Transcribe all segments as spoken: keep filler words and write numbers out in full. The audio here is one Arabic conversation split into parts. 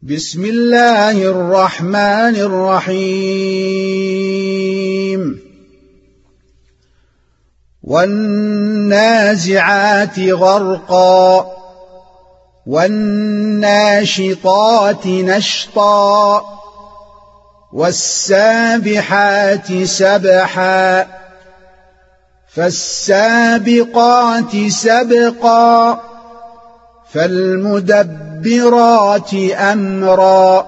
بسم الله الرحمن الرحيم والنازعات غرقا والناشطات نشطا والسابحات سبحا فالسابقات سبقا فالمدبرات أمرا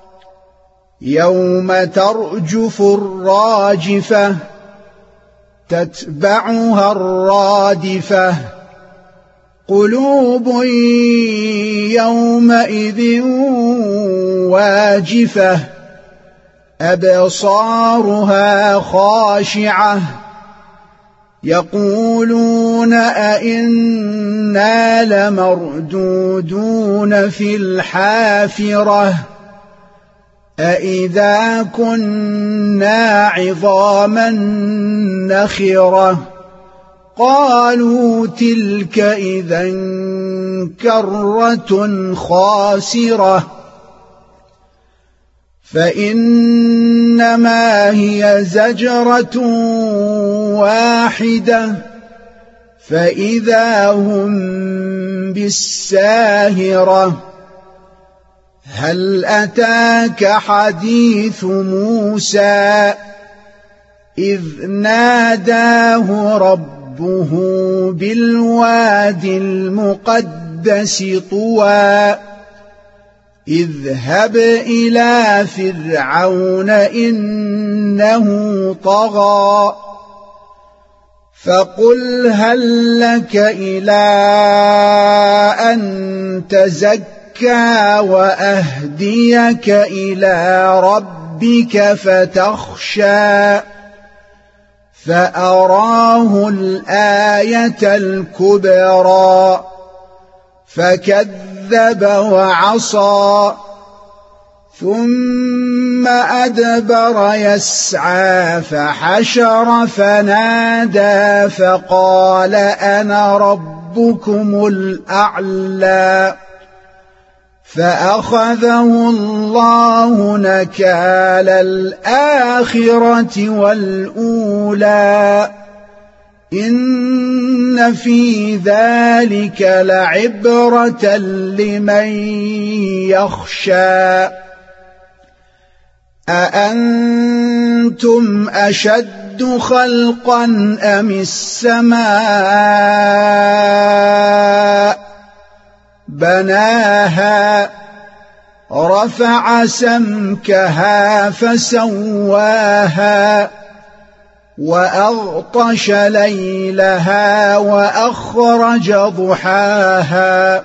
يوم ترجف الراجفة تتبعها الرادفة قلوب يومئذ واجفة أبصارها خاشعة يقولون أئنا لمردودون في الحافرة أئذا كنا عظاما نخرة قالوا تلك إذا كرة خاسرة فإنما هي زجرة واحدة فإذا هم بالساهرة هل أتاك حديث موسى إذ ناداه ربه بالواد المقدس طوى اذهب إلى فرعون إنه طغى فقل هل لك إلى أن تزكى وأهديك إلى ربك فتخشى فأراه الآية الكبرى فكذب وعصى ثم أدبر يسعى فحشر فنادى فقال أنا ربكم الأعلى فأخذه الله نكال الآخرة والأولى إن في ذلك لعبرة لمن يخشى أأنتم أشد خلقا أم السماء بناها رفع سمكها فسواها وأغطش ليلها وأخرج ضحاها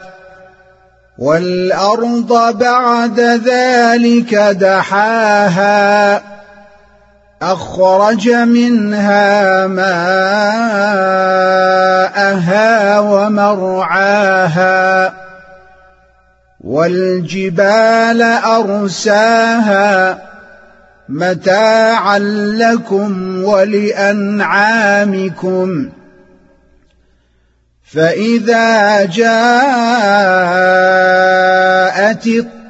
والأرض بعد ذلك دحاها أخرج منها ماءها ومرعاها والجبال أرساها متاعا لكم ولأنعامكم فإذا جاءت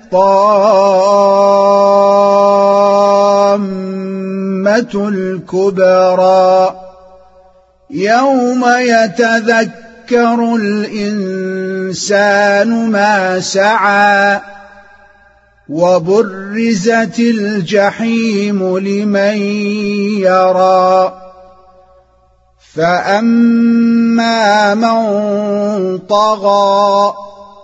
الطامة الكبرى يوم يتذكر الإنسان ما سعى وبرزت الجحيم لمن يرى فأما من طغى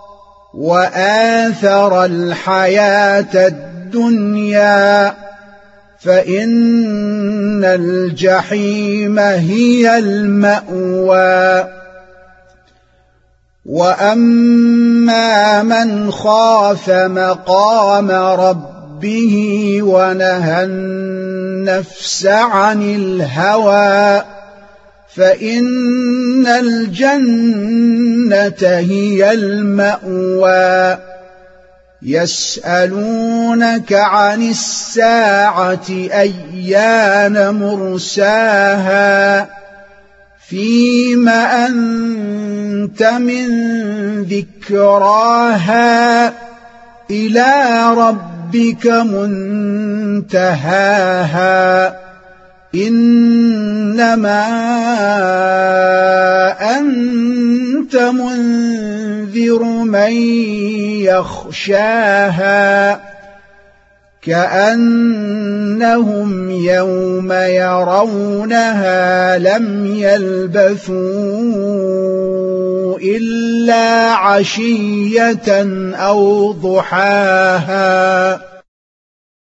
وآثر الحياة الدنيا فإن الجحيم هي المأوى وأما من خاف مقام ربه ونهى النفس عن الهوى فإن الجنة هي المأوى يسألونك عن الساعة أيان مرساها فيم أنت من ذكراها إلى ربك منتهاها إنما أنت منذر من يخشاها كأنهم يوم يرونها لم يلبثوا إلا عشية أو ضحاها.